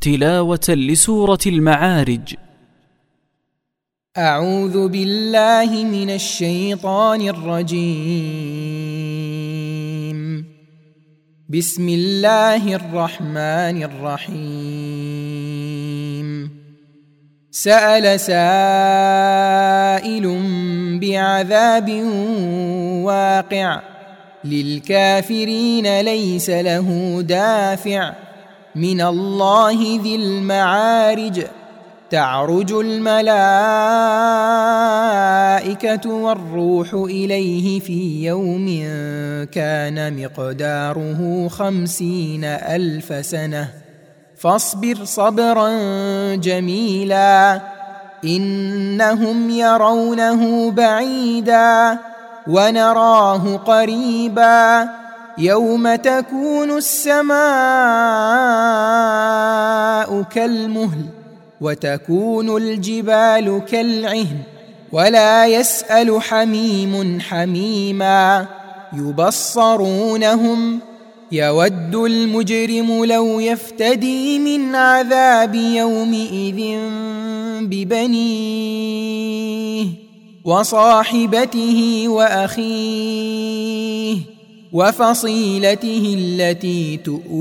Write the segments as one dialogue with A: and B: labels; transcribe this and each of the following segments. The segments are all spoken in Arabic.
A: تلاوة لسورة المعارج.
B: أعوذ بالله من الشيطان الرجيم. بسم الله الرحمن الرحيم. سأل سائل بعذاب واقع للكافرين ليس له دافع من الله ذي المعارج. تعرج الملائكة والروح إليه في يوم كان مقداره 50,000 سنة فاصبر صبرا جميلا إنهم يرونه بعيدا ونراه قريبا يوم تكون السماء كالمهل وتكون الجبال كالعهن ولا يسأل حميم حميما يبصرونهم يود المجرم لو يفتدي من عذاب يومئذ ببنيه وصاحبته وأخيه وفصيلته التي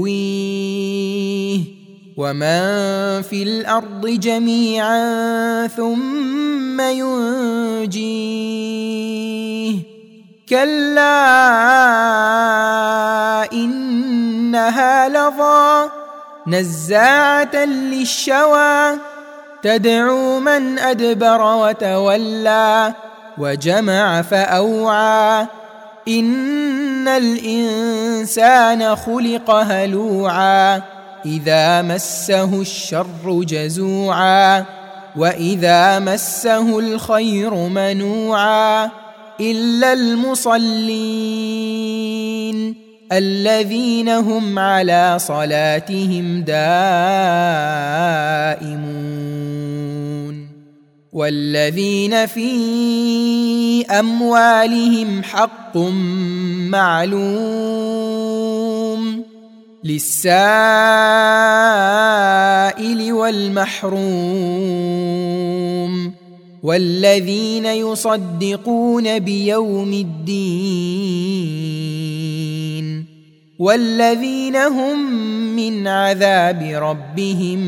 B: تؤويه ومن في الأرض جميعا ثم ينجيه كلا إنها لظى نزاعة للشوى تدعو من أدبر وتولى وجمع فأوعى إن الإنسان خلق هلوعا إذا مسه الشر جزوعا وإذا مسه الخير منوعا إلا المصلين الذين هم على صلاتهم دائمون والذين في أموالهم حق معلوم للسائل والمحروم والذين يصدقون بيوم الدين والذين هم من عذاب ربهم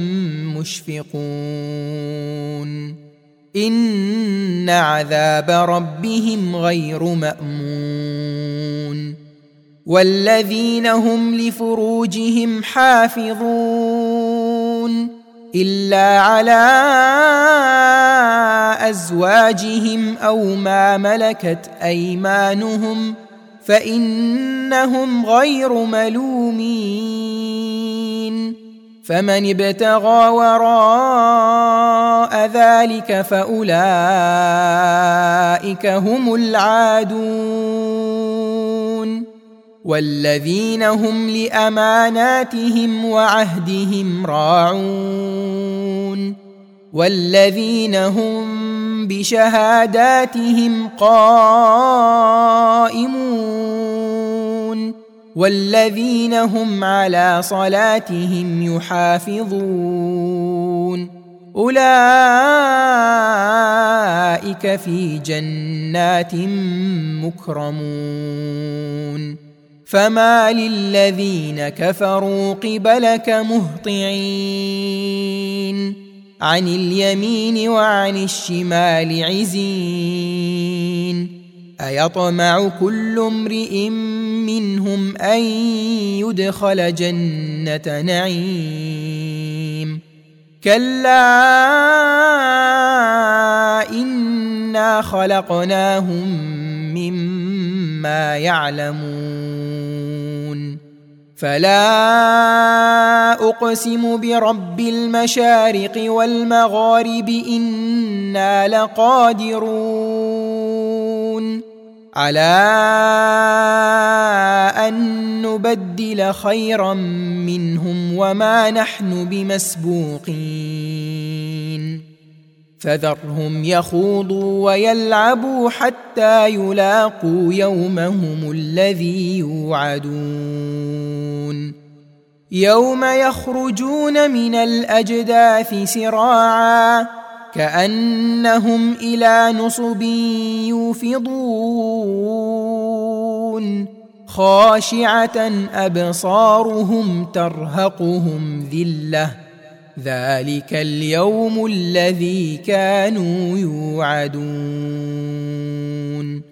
B: مشفقون إن عذاب ربهم غير مأمون والذين هم لفروجهم حافظون إلا على أزواجهم أو ما ملكت أيمانهم فإنهم غير ملومين فمن ابتغى وراء ذلك فأولئك هم العادون والذين هم لأماناتهم وعهدهم راعون والذين هم بشهاداتهم قائمون والذين هم على صلاتهم يحافظون أولئك في جنات مكرمون فما للذين كفروا قبلك مهطعين عن اليمين وعن الشمال عزين أيطمع كل امرئ منهم أن يدخل جنة نعيم كلا إنا خلقناهم مما يعلمون فلا أقسم برب المشارق والمغارب إنا لقادرون على أن نبدل خيرا منهم وما نحن بمسبوقين فذرهم يخوضوا ويلعبوا حتى يلاقوا يومهم الذي يوعدون يوم يخرجون من الأجداث سراعا كأنهم إلى نصب يوفضون خاشعة أبصارهم ترهقهم ذلة ذلك اليوم الذي كانوا يوعدون